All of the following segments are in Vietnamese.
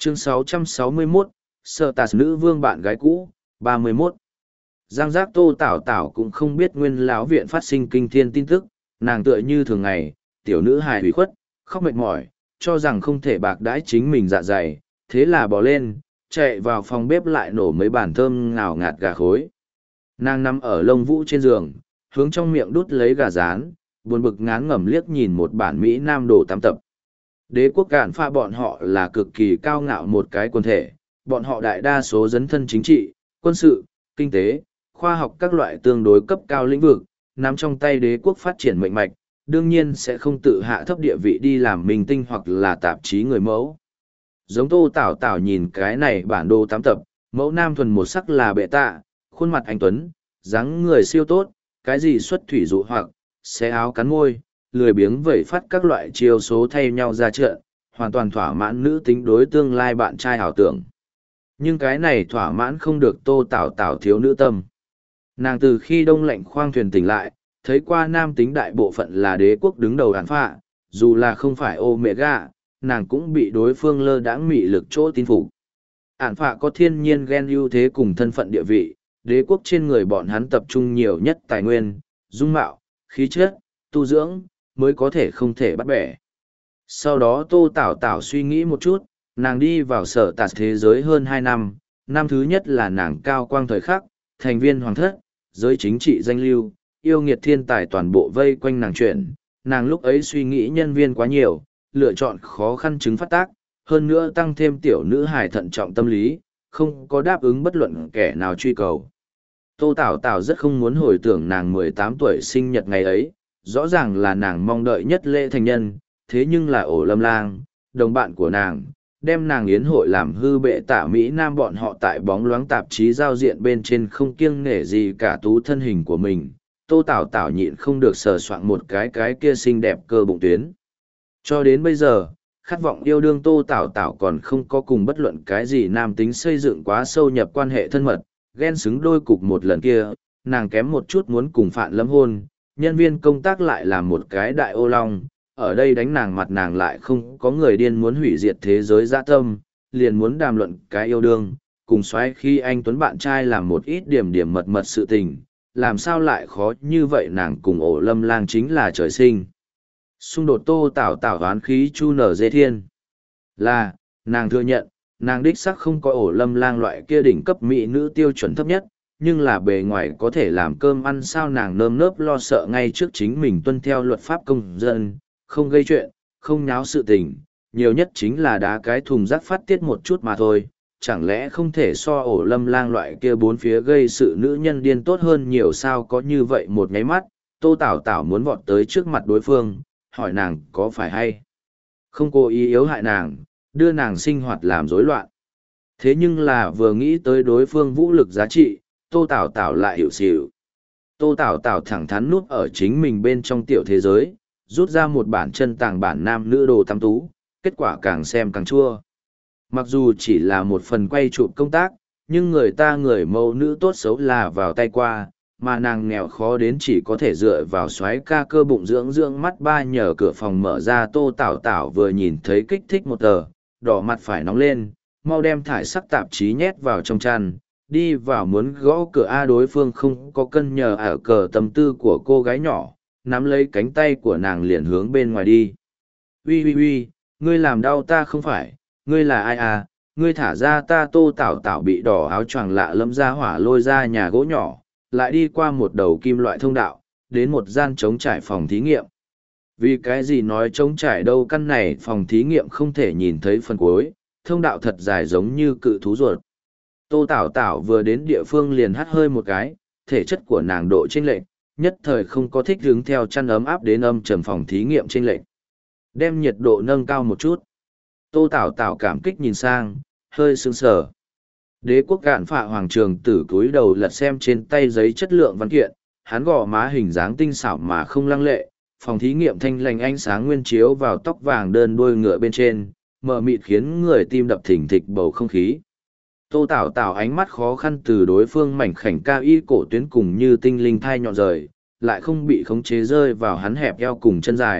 Chương 661, Sở Tạt nữ vương bạn gái cũ, 31. Giang giác Tô Tảo Tảo cũng không biết nguyên lão viện phát sinh kinh thiên tin tức, nàng tựa như thường ngày, tiểu nữ hài hủy khuất, khóc mệt mỏi, cho rằng không thể bạc đãi chính mình dạ dày, thế là bỏ lên, chạy vào phòng bếp lại nổ mấy bàn thơm ngào ngạt gà khối. Nàng nằm ở lông vũ trên giường, hướng trong miệng đút lấy gà rán, buồn bực ngán ngẩm liếc nhìn một bản Mỹ Nam đồ tam tập. Đế quốc cản pha bọn họ là cực kỳ cao ngạo một cái quần thể, bọn họ đại đa số dấn thân chính trị, quân sự, kinh tế, khoa học các loại tương đối cấp cao lĩnh vực, nắm trong tay đế quốc phát triển mạnh mạch, đương nhiên sẽ không tự hạ thấp địa vị đi làm minh tinh hoặc là tạp chí người mẫu. Giống Tô Tảo Tảo nhìn cái này bản đồ tám tập, mẫu nam thuần một sắc là bệ tạ, khuôn mặt anh tuấn, dáng người siêu tốt, cái gì xuất thủy dụ hoặc, xé áo cắn môi, lười biếng vẩy phát các loại chiêu số thay nhau ra trận, hoàn toàn thỏa mãn nữ tính đối tương lai bạn trai ảo tưởng. Nhưng cái này thỏa mãn không được Tô Tảo Tảo thiếu nữ tâm. Nàng từ khi đông lạnh khoang thuyền tỉnh lại, thấy qua nam tính đại bộ phận là đế quốc đứng đầu đàn phạ, dù là không phải Omega, nàng cũng bị đối phương lơ đãng mị lực chỗ tin phục. Ản phạ có thiên nhiên ghen ưu thế cùng thân phận địa vị, đế quốc trên người bọn hắn tập trung nhiều nhất tài nguyên, dung mạo, khí chất, tu dưỡng, mới có thể không thể bắt bẻ. Sau đó Tô Tảo Tảo suy nghĩ một chút, nàng đi vào sở tạt thế giới hơn 2 năm, năm thứ nhất là nàng cao quang thời khắc, thành viên hoàng thất, giới chính trị danh lưu, yêu nghiệt thiên tài toàn bộ vây quanh nàng chuyển, nàng lúc ấy suy nghĩ nhân viên quá nhiều, lựa chọn khó khăn chứng phát tác, hơn nữa tăng thêm tiểu nữ hài thận trọng tâm lý, không có đáp ứng bất luận kẻ nào truy cầu. Tô Tảo Tảo rất không muốn hồi tưởng nàng 18 tuổi sinh nhật ngày ấy, rõ ràng là nàng mong đợi nhất lễ thành nhân, thế nhưng là ổ lâm lang, đồng bạn của nàng, đem nàng yến hội làm hư bệ tạ Mỹ Nam bọn họ tại bóng loáng tạp chí giao diện bên trên không kiêng nể gì cả tú thân hình của mình. Tô Tảo Tảo nhịn không được sờ soạn một cái kia xinh đẹp cơ bụng tuyến. Cho đến bây giờ, khát vọng yêu đương Tô Tảo Tảo còn không có cùng bất luận cái gì nam tính xây dựng quá sâu nhập quan hệ thân mật, ghen xứng đôi cục một lần kia, nàng kém một chút muốn cùng Phạn Lâm hôn, nhân viên công tác lại làm một cái đại ô long, ở đây đánh nàng mặt nàng lại không có người điên muốn hủy diệt thế giới dã tâm, liền muốn đàm luận cái yêu đương, cùng xoáy khi anh Tuấn bạn trai làm một ít điểm điểm mật mật sự tình, làm sao lại khó như vậy nàng cùng ổ lâm lang chính là trời sinh. Xung đột Tô Tảo Tảo oán khí chu nở dê thiên. Là, nàng thừa nhận, nàng đích sắc không có ổ lâm lang loại kia đỉnh cấp mỹ nữ tiêu chuẩn thấp nhất, nhưng là bề ngoài có thể làm cơm ăn sao nàng nơm nớp lo sợ ngay trước chính mình tuân theo luật pháp công dân, không gây chuyện, không nháo sự tình, nhiều nhất chính là đá cái thùng rác phát tiết một chút mà thôi, chẳng lẽ không thể so ổ lâm lang loại kia bốn phía gây sự nữ nhân điên tốt hơn nhiều sao có như vậy một nháy mắt, Tô Tảo Tảo muốn vọt tới trước mặt đối phương, hỏi nàng có phải hay không cố ý yếu hại nàng, đưa nàng sinh hoạt làm rối loạn. Thế nhưng là vừa nghĩ tới đối phương vũ lực giá trị, Tô Tảo Tảo lại hiểu xỉu. Tô Tảo Tảo thẳng thắn núp ở chính mình bên trong tiểu thế giới, rút ra một bản chân tàng bản nam nữ đồ tam tú, kết quả càng xem càng chua. Mặc dù chỉ là một phần quay chụp công tác, nhưng người ta người mẫu nữ tốt xấu là vào tay qua, mà nàng nghèo khó đến chỉ có thể dựa vào xoáy ca cơ bụng dưỡng dưỡng mắt ba nhờ cửa phòng mở ra. Tô Tảo Tảo vừa nhìn thấy kích thích một tờ, đỏ mặt phải nóng lên, mau đem thải sắc tạp chí nhét vào trong chăn, đi vào muốn gõ cửa A đối phương không có cân nhờ ở cờ tâm tư của cô gái nhỏ, nắm lấy cánh tay của nàng liền hướng bên ngoài đi. Ui ui ui, ngươi làm đau ta không phải, ngươi là ai à, ngươi thả ra ta. Tô Tảo Tảo bị đỏ áo choàng lạ lẫm ra hỏa lôi ra nhà gỗ nhỏ, lại đi qua một đầu kim loại thông đạo, đến một gian trống trải phòng thí nghiệm. Vì cái gì nói trống trải đâu, căn này phòng thí nghiệm không thể nhìn thấy phần cuối, thông đạo thật dài giống như cự thú ruột. Tô Tảo Tảo vừa đến địa phương liền hắt hơi một cái, thể chất của nàng độ chênh lệch, nhất thời không có thích hướng theo chăn ấm áp đến âm trầm phòng thí nghiệm chênh lệch. Đem nhiệt độ nâng cao một chút. Tô Tảo Tảo cảm kích nhìn sang, hơi sững sờ. Đế quốc Cạn Phạ hoàng trường tử cúi đầu lật xem trên tay giấy chất lượng văn kiện, hắn gò má hình dáng tinh xảo mà không lăng lệ, phòng thí nghiệm thanh lành ánh sáng nguyên chiếu vào tóc vàng đơn đuôi ngựa bên trên, mờ mịt khiến người tim đập thình thịch bầu không khí. Tô Tảo Tảo ánh mắt khó khăn từ đối phương mảnh khảnh cao y cổ tuyến cùng như tinh linh thai nhọn rời, lại không bị khống chế rơi vào hắn hẹp eo cùng chân dài,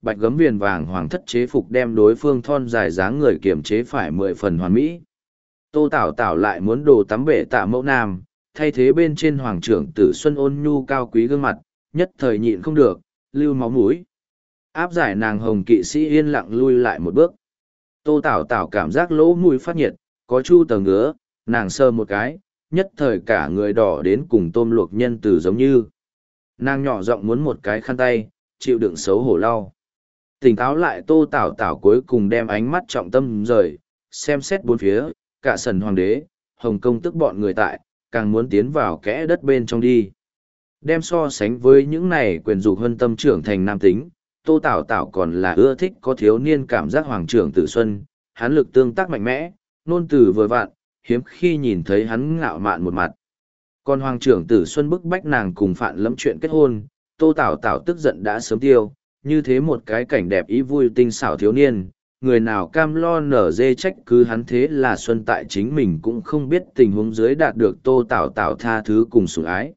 bạch gấm viền vàng hoàng thất chế phục đem đối phương thon dài dáng người kiềm chế phải 10 phần hoàn mỹ. Tô Tảo Tảo lại muốn đồ tắm bể tạ mẫu nam, thay thế bên trên hoàng trưởng tử Xuân ôn nhu cao quý gương mặt, nhất thời nhịn không được, lưu máu mũi. Áp giải nàng hồng kỵ sĩ yên lặng lui lại một bước. Tô Tảo Tảo cảm giác lỗ mũi phát nhiệt, có chu tờ ngứa, nàng sờ một cái, nhất thời cả người đỏ đến cùng tôm luộc nhân từ giống như. Nàng nhỏ giọng muốn một cái khăn tay, chịu đựng xấu hổ lau. Tỉnh táo lại Tô Tảo Tảo cuối cùng đem ánh mắt trọng tâm rời, xem xét bốn phía, cả sần hoàng đế, Hồng Công tức bọn người tại, càng muốn tiến vào kẽ đất bên trong đi. Đem so sánh với những này quyền dục hân tâm trưởng thành nam tính, Tô Tảo Tảo còn là ưa thích có thiếu niên cảm giác hoàng trưởng tử Xuân, hắn lực tương tác mạnh mẽ, nôn từ vừa vạn, hiếm khi nhìn thấy hắn ngạo mạn một mặt. Còn hoàng trưởng tử Xuân bức bách nàng cùng Phạn Lâm chuyện kết hôn, Tô Tảo Tảo tức giận đã sớm tiêu, như thế một cái cảnh đẹp ý vui tinh xảo thiếu niên, người nào cam lo nở dê trách cứ hắn, thế là Xuân tại chính mình cũng không biết tình huống dưới đạt được Tô Tảo Tảo tha thứ cùng sủng ái.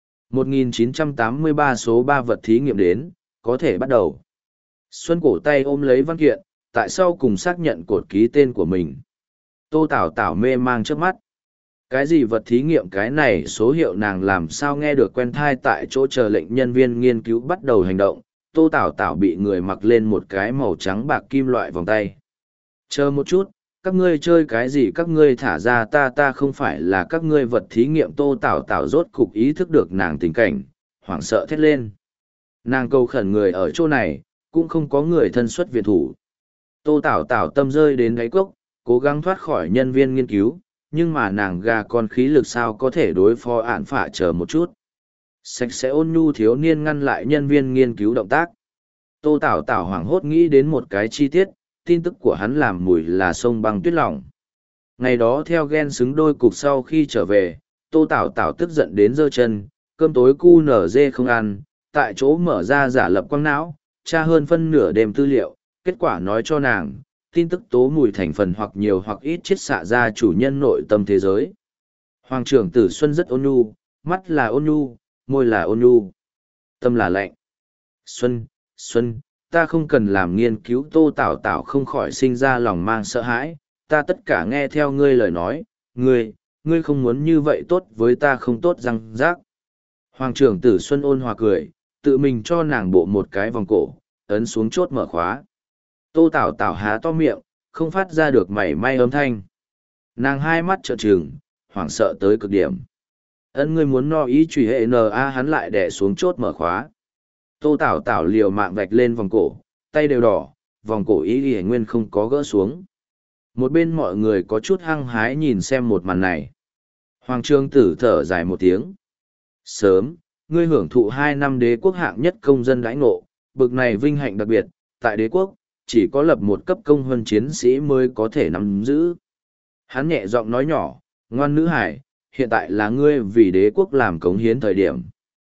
1983 số 3 vật thí nghiệm đến, có thể bắt đầu. Xuân cổ tay ôm lấy văn kiện, tại sau cùng xác nhận cột ký tên của mình. Tô Tảo Tảo mê mang trước mắt. Cái gì vật thí nghiệm, cái này số hiệu nàng làm sao nghe được quen thai, tại chỗ chờ lệnh nhân viên nghiên cứu bắt đầu hành động. Tô Tảo Tảo bị người mặc lên một cái màu trắng bạc kim loại vòng tay. Chờ một chút, các ngươi chơi cái gì, các ngươi thả ra ta không phải là các ngươi vật thí nghiệm. Tô Tảo Tảo rốt cục ý thức được nàng tình cảnh, hoảng sợ thét lên. Nàng cầu khẩn người ở chỗ này, cũng không có người thân xuất viện thủ. Tô Tảo Tảo tâm rơi đến đáy cốc, cố gắng thoát khỏi nhân viên nghiên cứu, nhưng mà nàng gà con khí lực sao có thể đối phó ạn phả. Chờ một chút. Sạch sẽ ôn nhu thiếu niên ngăn lại nhân viên nghiên cứu động tác. Tô Tảo Tảo hoảng hốt nghĩ đến một cái chi tiết, tin tức của hắn làm mùi là sông băng tuyết lỏng. Ngày đó theo ghen xứng đôi cục sau khi trở về, Tô Tảo Tảo tức giận đến giơ chân, cơm tối cu nở dê không ăn, tại chỗ mở ra giả lập quang não, tra hơn phân nửa đêm tư liệu, kết quả nói cho nàng, tin tức tố mùi thành phần hoặc nhiều hoặc ít chiết xạ ra chủ nhân nội tâm thế giới. Hoàng trưởng tử Xuân rất ôn nhu, mắt là ôn nhu, môi là ôn nhu, tâm là lạnh. Xuân, ta không cần làm nghiên cứu. Tô Tảo Tảo không khỏi sinh ra lòng mang sợ hãi, ta tất cả nghe theo ngươi lời nói, ngươi không muốn như vậy tốt với ta, không tốt răng rác. Hoàng trưởng tử Xuân ôn hòa cười, tự mình cho nàng bộ một cái vòng cổ, ấn xuống chốt mở khóa. Tô Tảo Tảo há to miệng, không phát ra được mảy may âm thanh. Nàng hai mắt trợn trừng, hoảng sợ tới cực điểm. Ngươi muốn no ý truy hệ N.A. hắn lại đè xuống chốt mở khóa. Tô Tảo Tảo liều mạng vạch lên vòng cổ, tay đều đỏ, vòng cổ ý y nguyên không có gỡ xuống. Một bên mọi người có chút hăng hái nhìn xem một màn này. Hoàng trương tử thở dài một tiếng. Sớm, ngươi hưởng thụ 2 năm đế quốc hạng nhất công dân đãi ngộ, bực này vinh hạnh đặc biệt, tại đế quốc, chỉ có lập một cấp công huân chiến sĩ mới có thể nắm giữ. Hắn nhẹ giọng nói nhỏ, ngoan nữ hải, hiện tại là ngươi vì đế quốc làm cống hiến thời điểm.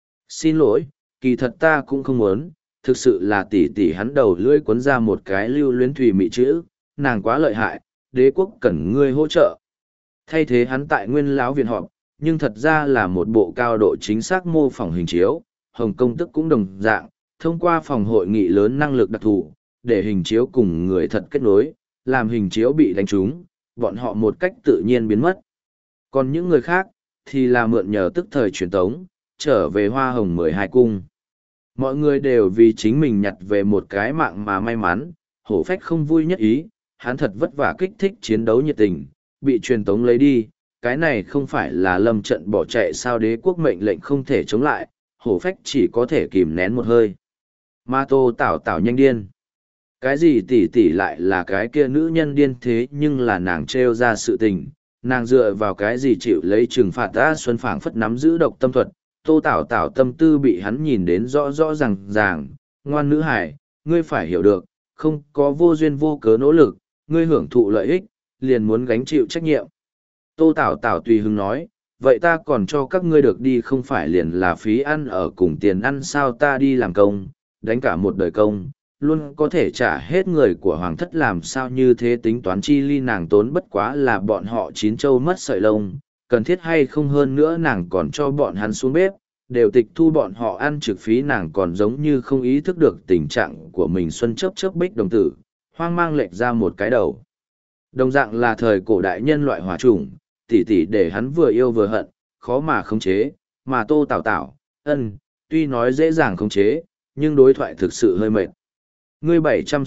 Xin lỗi, kỳ thật ta cũng không muốn, thực sự là tỷ tỷ. Hắn đầu lưỡi cuốn ra một cái lưu luyến thùy mị chữ, nàng quá lợi hại, đế quốc cần ngươi hỗ trợ. Thay thế hắn tại nguyên lão viện họp, nhưng thật ra là một bộ cao độ chính xác mô phỏng hình chiếu. Hồng Công tức cũng đồng dạng, thông qua phòng hội nghị lớn năng lực đặc thù, để hình chiếu cùng người thật kết nối, làm hình chiếu bị đánh trúng, bọn họ một cách tự nhiên biến mất. Còn những người khác, thì là mượn nhờ tức thời truyền tống, trở về Hoa Hồng 12 cung. Mọi người đều vì chính mình nhặt về một cái mạng mà may mắn, hổ phách không vui nhất ý, hắn thật vất vả kích thích chiến đấu nhiệt tình, bị truyền tống lấy đi, cái này không phải là lâm trận bỏ chạy sao? Đế quốc mệnh lệnh không thể chống lại, hổ phách chỉ có thể kìm nén một hơi. Ma Tô Tảo Tảo nhanh điên. Cái gì tỷ lại là cái kia nữ nhân điên, thế nhưng là nàng trêu ra sự tình, nàng dựa vào cái gì chịu lấy trừng phạt ta? Xuân phảng phất nắm giữ độc tâm thuật, Tô Tảo Tảo tâm tư bị hắn nhìn đến rõ rõ ràng. Ngoan nữ hải, ngươi phải hiểu được, không có vô duyên vô cớ nỗ lực, ngươi hưởng thụ lợi ích, liền muốn gánh chịu trách nhiệm. Tô Tảo Tảo tùy hứng nói, vậy ta còn cho các ngươi được đi không phải liền là phí ăn ở cùng tiền ăn sao? Ta đi làm công, đánh cả một đời công, luôn có thể trả hết người của hoàng thất, làm sao như thế tính toán chi ly? Nàng tốn bất quá là bọn họ 9 châu mất sợi lông, cần thiết hay không? Hơn nữa nàng còn cho bọn hắn xuống bếp, đều tịch thu bọn họ ăn trực phí. Nàng còn giống như không ý thức được tình trạng của mình. Xuân chớp chớp bích đồng tử, hoang mang lệch ra một cái đầu. Đồng dạng là thời cổ đại nhân loại hỏa chủng, tỷ tỷ để hắn vừa yêu vừa hận, khó mà khống chế, mà Tô Tảo Tảo, tuy nói dễ dàng khống chế, nhưng đối thoại thực sự hơi mệt. Ngươi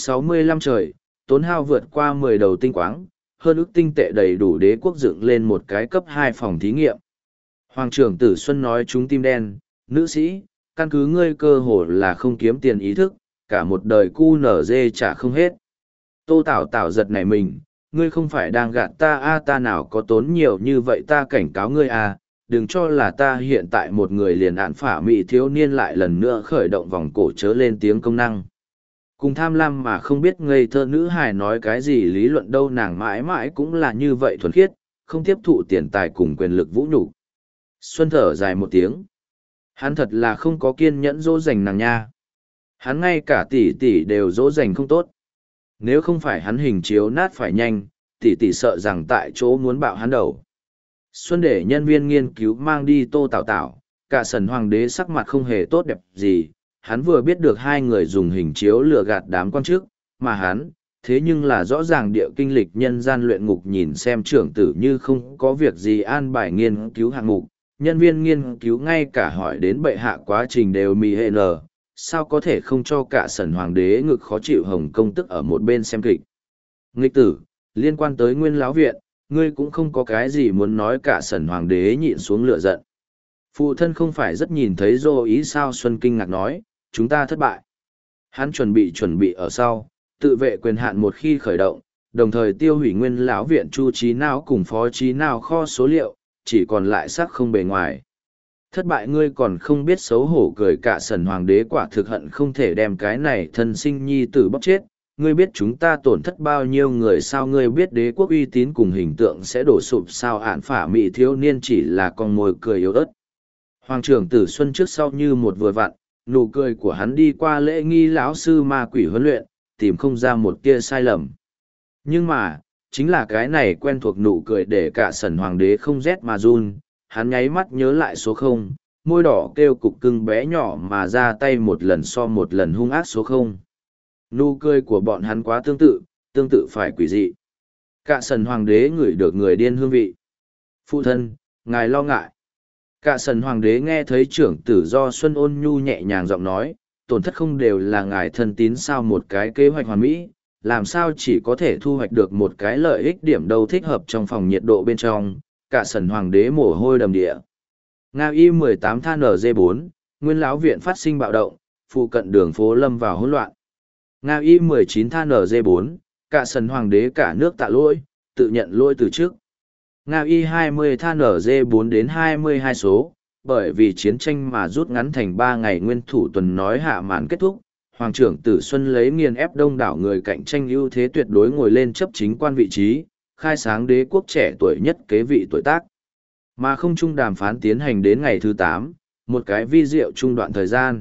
765 trời, tốn hao vượt qua 10 đầu tinh quáng, hơn ức tinh tệ đầy đủ đế quốc dựng lên một cái cấp 2 phòng thí nghiệm. Hoàng trưởng Tử Xuân nói chúng tim đen, nữ sĩ, căn cứ ngươi cơ hồ là không kiếm tiền ý thức, cả một đời cu nở dê trả không hết. Tô Tảo Tảo giật nảy mình, ngươi không phải đang gạt ta ta nào có tốn nhiều như vậy, ta cảnh cáo ngươi đừng cho là ta hiện tại một người liền ạn phả mị thiếu niên lại lần nữa khởi động vòng cổ chớ lên tiếng công năng. Cùng tham lam mà không biết ngây thơ nữ hài nói cái gì lý luận đâu, nàng mãi mãi cũng là như vậy thuần khiết, không tiếp thụ tiền tài cùng quyền lực vũ nhục. Xuân thở dài một tiếng. Hắn thật là không có kiên nhẫn dỗ dành nàng nha. Hắn ngay cả tỷ tỷ đều dỗ dành không tốt. Nếu không phải hắn hình chiếu nát phải nhanh, tỷ tỷ sợ rằng tại chỗ muốn bạo hắn đầu. Xuân để nhân viên nghiên cứu mang đi Tô Tảo Tảo, cả sần hoàng đế sắc mặt không hề tốt đẹp gì. Hắn vừa biết được hai người dùng hình chiếu lừa gạt đám quan chức, mà hắn, thế nhưng là rõ ràng địa kinh lịch nhân gian luyện ngục, nhìn xem trưởng tử như không có việc gì an bài nghiên cứu hạng mục. Nhân viên nghiên cứu ngay cả hỏi đến bệ hạ quá trình đều mì hệ nở, sao có thể không cho cả sần hoàng đế ngực khó chịu hồng công tức ở một bên xem kịch. Nghịch tử, liên quan tới Nguyên Lão Viện, ngươi cũng không có cái gì muốn nói. Cả sần hoàng đế nhịn xuống lửa giận. Phụ thân không phải rất nhìn thấy dô ý sao? Xuân kinh ngạc nói, chúng ta thất bại. Hắn chuẩn bị ở sau, tự vệ quyền hạn một khi khởi động, đồng thời tiêu hủy Nguyên Lão Viện chu trí não cùng phó trí não kho số liệu, chỉ còn lại xác không bề ngoài. Thất bại ngươi còn không biết xấu hổ? Cười cả sần hoàng đế quả thực hận không thể đem cái này thân sinh nhi tử bóc chết. Ngươi biết chúng ta tổn thất bao nhiêu người sao? Ngươi biết đế quốc uy tín cùng hình tượng sẽ đổ sụp sao? Ản phả mị thiếu niên chỉ là con mồi cười yếu ớt. Hoàng trưởng Tử Xuân trước sau như một vừa vặn, nụ cười của hắn đi qua lễ nghi lão sư ma quỷ huấn luyện, tìm không ra một tia sai lầm. Nhưng mà, chính là cái này quen thuộc nụ cười để cả sần hoàng đế không rét mà run. Hắn nháy mắt nhớ lại số 0, môi đỏ kêu cục cưng bé nhỏ mà ra tay một lần so một lần hung ác số 0. Nụ cười của bọn hắn quá tương tự phải quỷ dị. Cả sần hoàng đế ngửi được người điên hương vị. Phụ thân, ngài lo ngại. Cả sần hoàng đế nghe thấy trưởng tử Do Xuân ôn nhu nhẹ nhàng giọng nói, tổn thất không đều là ngài thân tín sao? Một cái kế hoạch hoàn mỹ, làm sao chỉ có thể thu hoạch được một cái lợi ích điểm đâu thích hợp trong phòng nhiệt độ bên trong? Cả sần hoàng đế mồ hôi đầm địa. Nga Y 18 than NG4, Nguyên Lão Viện phát sinh bạo động, phụ cận đường phố lâm vào hỗn loạn. Nga Y 19 than NG4, cả sần hoàng đế cả nước tạ lỗi, tự nhận lỗi từ trước. Nga Y 20 than NG4 đến 22 số, bởi vì chiến tranh mà rút ngắn thành 3 ngày nguyên thủ tuần nói hạ màn kết thúc. Hoàng trưởng Tử Xuân lấy nghiền ép đông đảo người cạnh tranh ưu thế tuyệt đối ngồi lên chấp chính quan vị trí, khai sáng đế quốc trẻ tuổi nhất kế vị tuổi tác. Mà không chung đàm phán tiến hành đến ngày thứ 8, một cái vi diệu trung đoạn thời gian.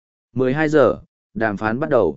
12 giờ, đàm phán bắt đầu.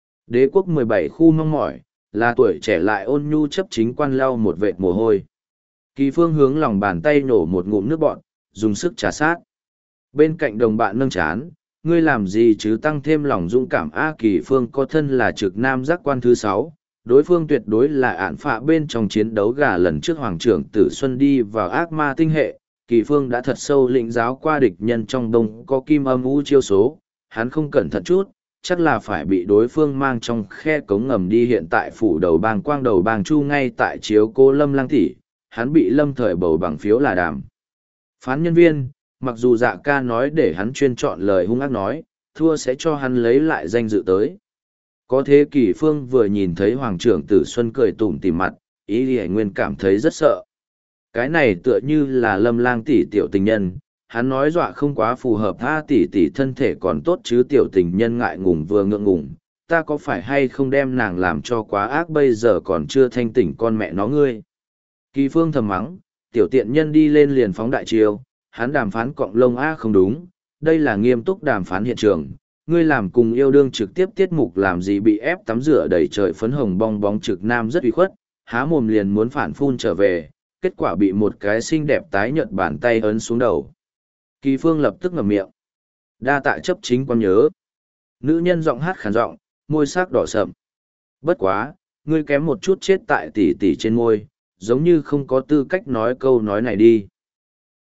Đế quốc 17 khu mong mỏi, là tuổi trẻ lại ôn nhu chấp chính quan lau một vệt mồ hôi. Kỳ Phương hướng lòng bàn tay nổ một ngụm nước bọt, dùng sức trà sát. Bên cạnh đồng bạn nâng chán, ngươi làm gì chứ? Tăng thêm lòng dũng cảm. Kỳ Phương có thân là trực nam giác quan thứ 6, đối phương tuyệt đối là ạn phạ bên trong chiến đấu gà lần trước Hoàng trưởng Tử Xuân đi vào ác ma tinh hệ. Kỳ Phương đã thật sâu lĩnh giáo qua địch nhân trong đông có kim âm u chiêu số, hắn không cẩn thận chút, chắc là phải bị đối phương mang trong khe cống ngầm đi. Hiện tại phủ đầu bang quang đầu bang chu ngay tại chiếu cô Lâm Lang tỷ, hắn bị Lâm Thời bầu bằng phiếu là đàm phán nhân viên, mặc dù Dạ ca nói để hắn chuyên chọn lời hung ác nói, thua sẽ cho hắn lấy lại danh dự tới. Có thế Kỳ Phương vừa nhìn thấy Hoàng trưởng Tử Xuân cười tủm tỉm mặt, Ý Lì Nguyên cảm thấy rất sợ. Cái này tựa như là Lâm Lang tỷ tiểu tình nhân, hắn nói dọa không quá phù hợp. Tỷ tỷ thân thể còn tốt chứ? Tiểu tình nhân ngại ngùng vừa ngượng ngùng, ta có phải hay không đem nàng làm cho quá ác, bây giờ còn chưa thanh tỉnh con mẹ nó ngươi. Kỳ Phương thầm mắng, tiểu tiện nhân đi lên liền phóng đại chiêu, hắn đàm phán cọng lông không đúng, đây là nghiêm túc đàm phán hiện trường. Ngươi làm cùng yêu đương trực tiếp tiết mục làm gì bị ép tắm rửa đầy trời phấn hồng bong bóng trực nam rất uy khuất, há mồm liền muốn phản phun trở về, kết quả bị một cái xinh đẹp tái nhợt bàn tay ấn xuống đầu. Kỳ Phương lập tức ngậm miệng. Đa tạ chấp chính quan nhớ. Nữ nhân giọng hát khàn giọng, môi sắc đỏ sậm. Bất quá, ngươi kém một chút chết tại tỷ tỷ trên môi, giống như không có tư cách nói câu nói này đi.